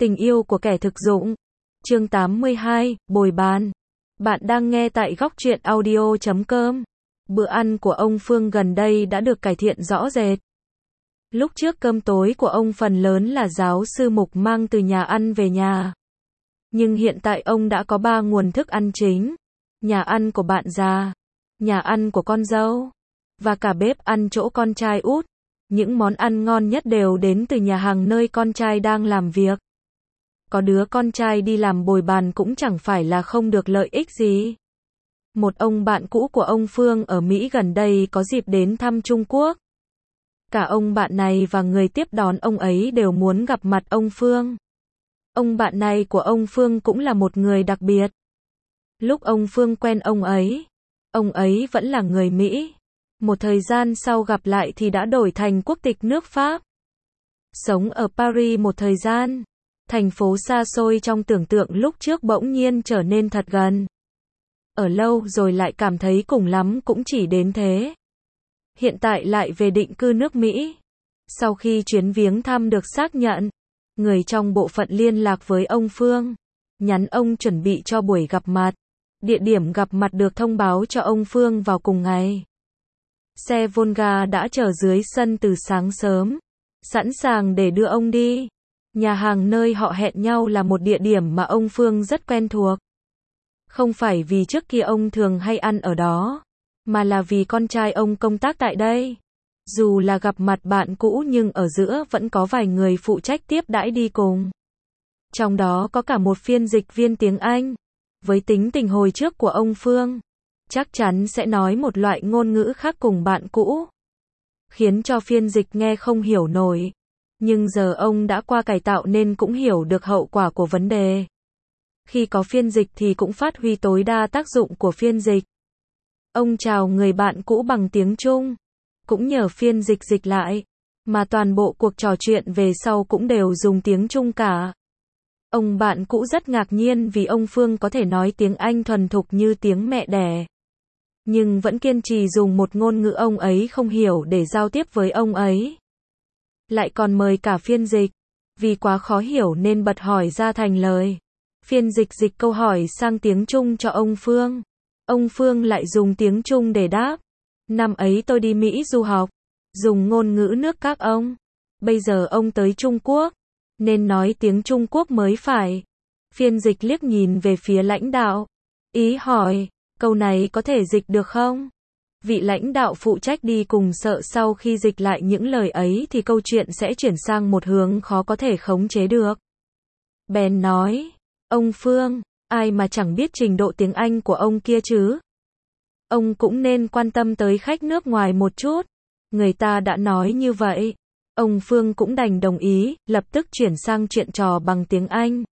Tình yêu của kẻ thực dụng. Chương 82, bồi bàn. Bạn đang nghe tại góc truyện audio.com. Bữa ăn của ông Phương gần đây đã được cải thiện rõ rệt. Lúc trước cơm tối của ông phần lớn là giáo sư Mục mang từ nhà ăn về nhà. Nhưng hiện tại ông đã có 3 nguồn thức ăn chính. Nhà ăn của bạn già, nhà ăn của con dâu, và cả bếp ăn chỗ con trai út. Những món ăn ngon nhất đều đến từ nhà hàng nơi con trai đang làm việc. Có đứa con trai đi làm bồi bàn cũng chẳng phải là không được lợi ích gì. Một ông bạn cũ của ông Phương ở Mỹ gần đây có dịp đến thăm Trung Quốc. Cả ông bạn này và người tiếp đón ông ấy đều muốn gặp mặt ông Phương. Ông bạn này của ông Phương cũng là một người đặc biệt. Lúc ông Phương quen ông ấy vẫn là người Mỹ. Một thời gian sau gặp lại thì đã đổi thành quốc tịch nước Pháp. Sống ở Paris một thời gian, thành phố xa xôi trong tưởng tượng lúc trước bỗng nhiên trở nên thật gần. Ở lâu rồi lại cảm thấy cùng lắm cũng chỉ đến thế. Hiện tại lại về định cư nước Mỹ. Sau khi chuyến viếng thăm được xác nhận, người trong bộ phận liên lạc với ông Phương, nhắn ông chuẩn bị cho buổi gặp mặt. Địa điểm gặp mặt được thông báo cho ông Phương vào cùng ngày. Xe Volga đã chờ dưới sân từ sáng sớm, sẵn sàng để đưa ông đi. Nhà hàng nơi họ hẹn nhau là một địa điểm mà ông Phương rất quen thuộc. Không phải vì trước kia ông thường hay ăn ở đó, mà là vì con trai ông công tác tại đây. Dù là gặp mặt bạn cũ nhưng ở giữa vẫn có vài người phụ trách tiếp đãi đi cùng. Trong đó có cả một phiên dịch viên tiếng Anh. Với tính tình hồi trước của ông Phương, chắc chắn sẽ nói một loại ngôn ngữ khác cùng bạn cũ, khiến cho phiên dịch nghe không hiểu nổi. Nhưng giờ ông đã qua cải tạo nên cũng hiểu được hậu quả của vấn đề. Khi có phiên dịch thì cũng phát huy tối đa tác dụng của phiên dịch. Ông chào người bạn cũ bằng tiếng Trung, cũng nhờ phiên dịch dịch lại, mà toàn bộ cuộc trò chuyện về sau cũng đều dùng tiếng Trung cả. Ông bạn cũ rất ngạc nhiên vì ông Phương có thể nói tiếng Anh thuần thục như tiếng mẹ đẻ. Nhưng vẫn kiên trì dùng một ngôn ngữ ông ấy không hiểu để giao tiếp với ông ấy. Lại còn mời cả phiên dịch. Vì quá khó hiểu nên bật hỏi ra thành lời. Phiên dịch dịch câu hỏi sang tiếng Trung cho ông Phương. Ông Phương lại dùng tiếng Trung để đáp. Năm ấy tôi đi Mỹ du học, dùng ngôn ngữ nước các ông. Bây giờ ông tới Trung Quốc, nên nói tiếng Trung Quốc mới phải. Phiên dịch liếc nhìn về phía lãnh đạo. Ý hỏi, câu này có thể dịch được không? Vị lãnh đạo phụ trách đi cùng sợ sau khi dịch lại những lời ấy thì câu chuyện sẽ chuyển sang một hướng khó có thể khống chế được. Bèn nói, ông Phương, ai mà chẳng biết trình độ tiếng Anh của ông kia chứ? Ông cũng nên quan tâm tới khách nước ngoài một chút. Người ta đã nói như vậy. Ông Phương cũng đành đồng ý, lập tức chuyển sang chuyện trò bằng tiếng Anh.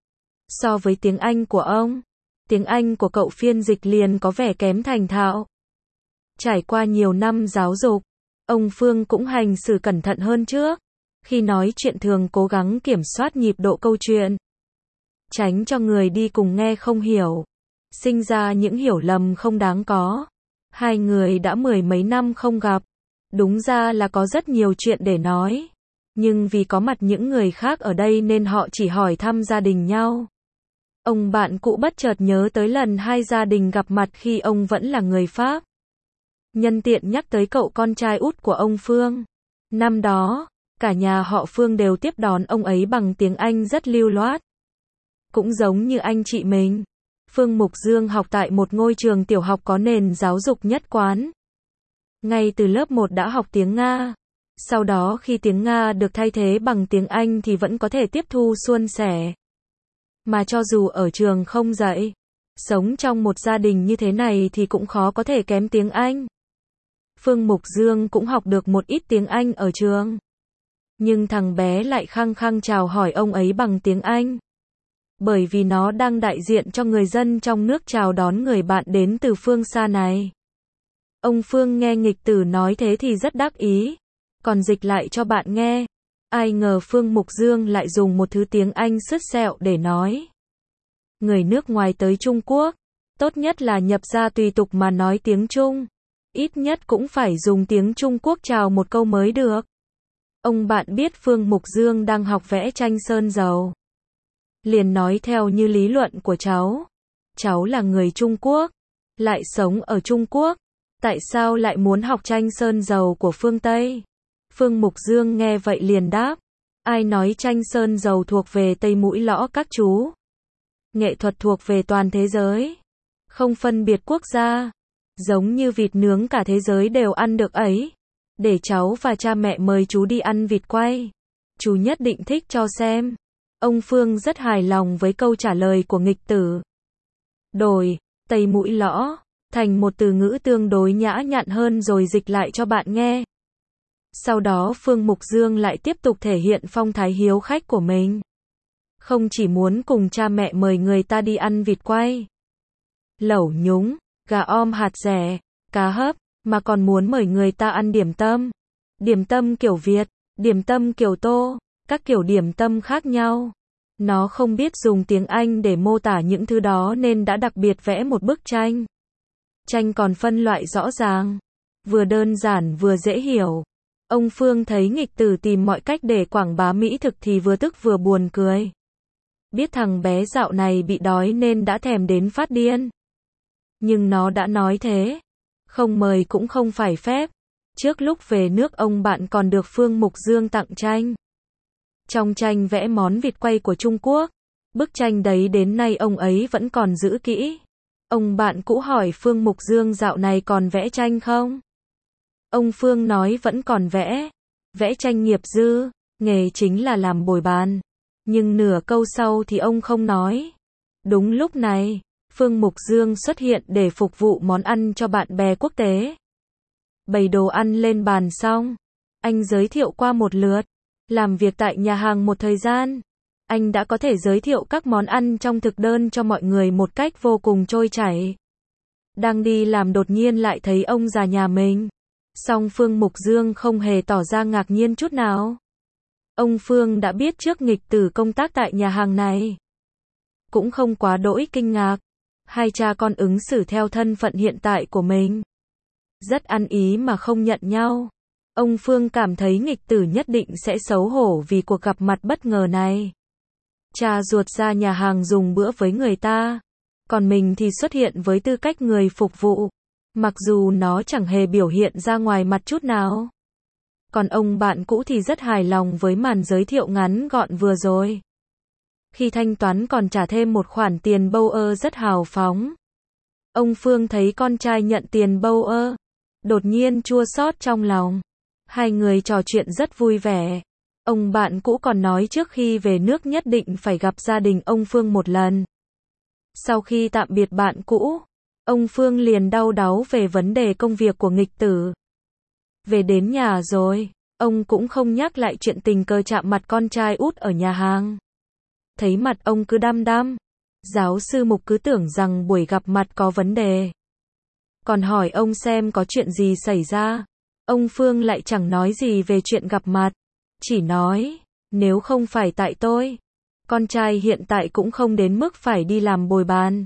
So với tiếng Anh của ông, tiếng Anh của cậu phiên dịch liền có vẻ kém thành thạo. Trải qua nhiều năm giáo dục, ông Phương cũng hành xử cẩn thận hơn trước. Khi nói chuyện thường cố gắng kiểm soát nhịp độ câu chuyện, tránh cho người đi cùng nghe không hiểu, sinh ra những hiểu lầm không đáng có. Hai người đã 10 mấy năm không gặp, đúng ra là có rất nhiều chuyện để nói. Nhưng vì có mặt những người khác ở đây nên họ chỉ hỏi thăm gia đình nhau. Ông bạn cũ bất chợt nhớ tới lần hai gia đình gặp mặt khi ông vẫn là người Pháp. Nhân tiện nhắc tới cậu con trai út của ông Phương. Năm đó, cả nhà họ Phương đều tiếp đón ông ấy bằng tiếng Anh rất lưu loát. Cũng giống như anh chị mình, Phương Mục Dương học tại một ngôi trường tiểu học có nền giáo dục nhất quán. Ngay từ lớp 1 đã học tiếng Nga. Sau đó khi tiếng Nga được thay thế bằng tiếng Anh thì vẫn có thể tiếp thu suôn sẻ. Mà cho dù ở trường không dạy, sống trong một gia đình như thế này thì cũng khó có thể kém tiếng Anh. Phương Mục Dương cũng học được một ít tiếng Anh ở trường. Nhưng thằng bé lại khăng khăng chào hỏi ông ấy bằng tiếng Anh. Bởi vì nó đang đại diện cho người dân trong nước chào đón người bạn đến từ phương xa này. Ông Phương nghe nghịch tử nói thế thì rất đắc ý, còn dịch lại cho bạn nghe. Ai ngờ Phương Mục Dương lại dùng một thứ tiếng Anh sứt sẹo để nói. Người nước ngoài tới Trung Quốc, tốt nhất là nhập gia tùy tục mà nói tiếng Trung. Ít nhất cũng phải dùng tiếng Trung Quốc chào một câu mới được. Ông bạn biết Phương Mục Dương đang học vẽ tranh sơn dầu. Liền nói theo như lý luận của cháu. Cháu là người Trung Quốc, lại sống ở Trung Quốc. Tại sao lại muốn học tranh sơn dầu của phương Tây? Phương Mục Dương nghe vậy liền đáp. Ai nói tranh sơn dầu thuộc về Tây Mũi Lõ các chú? Nghệ thuật thuộc về toàn thế giới. Không phân biệt quốc gia. Giống như vịt nướng cả thế giới đều ăn được ấy. Để cháu và cha mẹ mời chú đi ăn vịt quay. Chú nhất định thích cho xem. Ông Phương rất hài lòng với câu trả lời của nghịch tử. Đổi Tây Mũi Lõ thành một từ ngữ tương đối nhã nhặn hơn rồi dịch lại cho bạn nghe. Sau đó Phương Mục Dương lại tiếp tục thể hiện phong thái hiếu khách của mình. Không chỉ muốn cùng cha mẹ mời người ta đi ăn vịt quay, lẩu nhúng, gà om hạt dẻ, cá hấp, mà còn muốn mời người ta ăn điểm tâm. Điểm tâm kiểu Việt, điểm tâm kiểu Tô, các kiểu điểm tâm khác nhau. Nó không biết dùng tiếng Anh để mô tả những thứ đó nên đã đặc biệt vẽ một bức tranh. Tranh còn phân loại rõ ràng, vừa đơn giản vừa dễ hiểu. Ông Phương thấy nghịch tử tìm mọi cách để quảng bá mỹ thực thì vừa tức vừa buồn cười. Biết thằng bé dạo này bị đói nên đã thèm đến phát điên. Nhưng nó đã nói thế, không mời cũng không phải phép. Trước lúc về nước ông bạn còn được Phương Mục Dương tặng tranh. Trong tranh vẽ món vịt quay của Trung Quốc. Bức tranh đấy đến nay ông ấy vẫn còn giữ kỹ. Ông bạn cũ hỏi Phương Mục Dương dạo này còn vẽ tranh không? Ông Phương nói vẫn còn vẽ. Vẽ tranh nghiệp dư, nghề chính là làm bồi bàn. Nhưng nửa câu sau thì ông không nói. Đúng lúc này, Phương Mục Dương xuất hiện để phục vụ món ăn cho bạn bè quốc tế. Bày đồ ăn lên bàn xong, anh giới thiệu qua một lượt. Làm việc tại nhà hàng một thời gian, anh đã có thể giới thiệu các món ăn trong thực đơn cho mọi người một cách vô cùng trôi chảy. Đang đi làm đột nhiên lại thấy ông già nhà mình. Song Phương Mục Dương không hề tỏ ra ngạc nhiên chút nào. Ông Phương đã biết trước nghịch tử công tác tại nhà hàng này. Cũng không quá đỗi kinh ngạc. Hai cha con ứng xử theo thân phận hiện tại của mình. Rất ăn ý mà không nhận nhau. Ông Phương cảm thấy nghịch tử nhất định sẽ xấu hổ vì cuộc gặp mặt bất ngờ này. Cha ruột ra nhà hàng dùng bữa với người ta. Còn mình thì xuất hiện với tư cách người phục vụ. Mặc dù nó chẳng hề biểu hiện ra ngoài mặt chút nào. Còn ông bạn cũ thì rất hài lòng với màn giới thiệu ngắn gọn vừa rồi. Khi thanh toán còn trả thêm một khoản tiền bâu ơ rất hào phóng. Ông Phương thấy con trai nhận tiền bâu ơ. Đột nhiên chua xót trong lòng. Hai người trò chuyện rất vui vẻ. Ông bạn cũ còn nói trước khi về nước nhất định phải gặp gia đình ông Phương một lần. Sau khi tạm biệt bạn cũ, ông Phương liền đau đáu về vấn đề công việc của nghịch tử. Về đến nhà rồi, ông cũng không nhắc lại chuyện tình cờ chạm mặt con trai út ở nhà hàng. Thấy mặt ông cứ đăm đăm, giáo sư Mục cứ tưởng rằng buổi gặp mặt có vấn đề. Còn hỏi ông xem có chuyện gì xảy ra. Ông Phương lại chẳng nói gì về chuyện gặp mặt. Chỉ nói, nếu không phải tại tôi, con trai hiện tại cũng không đến mức phải đi làm bồi bàn.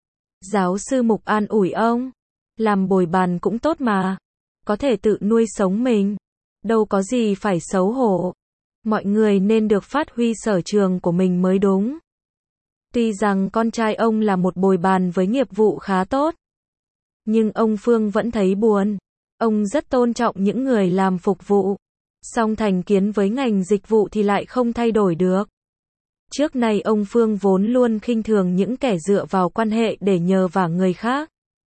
Giáo sư Mục an ủi ông, làm bồi bàn cũng tốt mà, có thể tự nuôi sống mình, đâu có gì phải xấu hổ. Mọi người nên được phát huy sở trường của mình mới đúng. Tuy rằng con trai ông là một bồi bàn với nghiệp vụ khá tốt, nhưng ông Phương vẫn thấy buồn. Ông rất tôn trọng những người làm phục vụ, song thành kiến với ngành dịch vụ thì lại không thay đổi được. Trước nay ông Phương vốn luôn khinh thường những kẻ dựa vào quan hệ để nhờ vả người khác.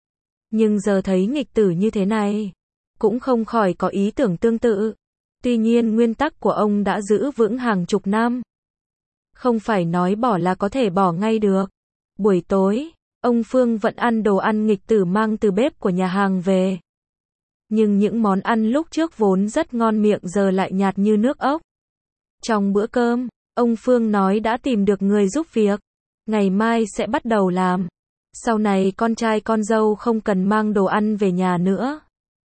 Nhưng giờ thấy nghịch tử như thế này, cũng không khỏi có ý tưởng tương tự. Tuy nhiên nguyên tắc của ông đã giữ vững hàng chục năm. Không phải nói bỏ là có thể bỏ ngay được. Buổi tối, ông Phương vẫn ăn đồ ăn nghịch tử mang từ bếp của nhà hàng về. Nhưng những món ăn lúc trước vốn rất ngon miệng giờ lại nhạt như nước ốc. Trong bữa cơm, ông Phương nói đã tìm được người giúp việc. Ngày mai sẽ bắt đầu làm. Sau này con trai con dâu không cần mang đồ ăn về nhà nữa.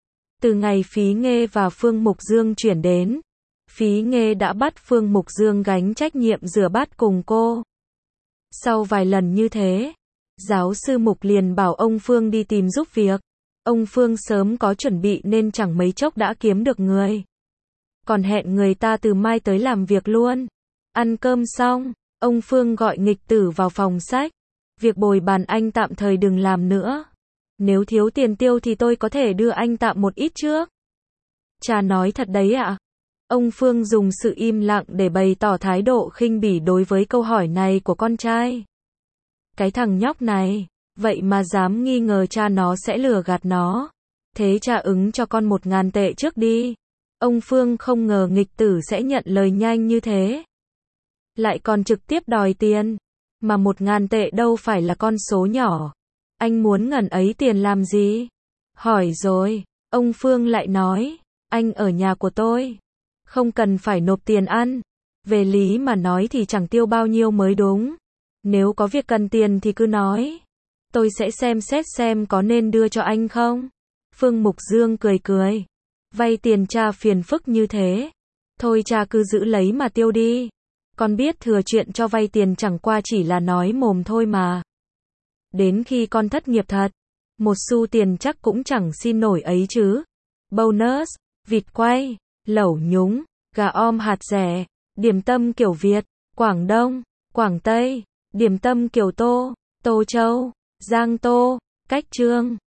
Từ ngày Phí Nghê và Phương Mục Dương chuyển đến, Phí Nghê đã bắt Phương Mục Dương gánh trách nhiệm rửa bát cùng cô. Sau vài lần như thế, giáo sư Mục liền bảo ông Phương đi tìm giúp việc. Ông Phương sớm có chuẩn bị nên chẳng mấy chốc đã kiếm được người. Còn hẹn người ta từ mai tới làm việc luôn. Ăn cơm xong, Ông Phương gọi nghịch tử vào phòng sách. Việc bồi bàn anh tạm thời đừng làm nữa. Nếu thiếu tiền tiêu thì tôi có thể đưa anh tạm một ít trước. Cha nói thật đấy ạ. Ông Phương dùng sự im lặng để bày tỏ thái độ khinh bỉ đối với câu hỏi này của con trai. Cái thằng nhóc này, vậy mà dám nghi ngờ cha nó sẽ lừa gạt nó. Thế cha ứng cho con 1.000 tệ trước đi. Ông Phương không ngờ nghịch tử sẽ nhận lời nhanh như thế. Lại còn trực tiếp đòi tiền. Mà 1.000 tệ đâu phải là con số nhỏ. Anh muốn ngần ấy tiền làm gì? Hỏi rồi, ông Phương lại nói, anh ở nhà của tôi. Không cần phải nộp tiền ăn. Về lý mà nói thì chẳng tiêu bao nhiêu mới đúng. Nếu có việc cần tiền thì cứ nói. Tôi sẽ xem xét xem có nên đưa cho anh không. Phương Mục Dương cười cười. Vay tiền cha phiền phức như thế. Thôi cha cứ giữ lấy mà tiêu đi. Con biết thừa chuyện cho vay tiền chẳng qua chỉ là nói mồm thôi mà. Đến khi con thất nghiệp thật, một xu tiền chắc cũng chẳng xin nổi ấy chứ. Bonus, vịt quay, lẩu nhúng, gà om hạt dẻ, điểm tâm kiểu Việt, Quảng Đông, Quảng Tây, điểm tâm kiểu Tô, Tô Châu, Giang Tô, cách Trương.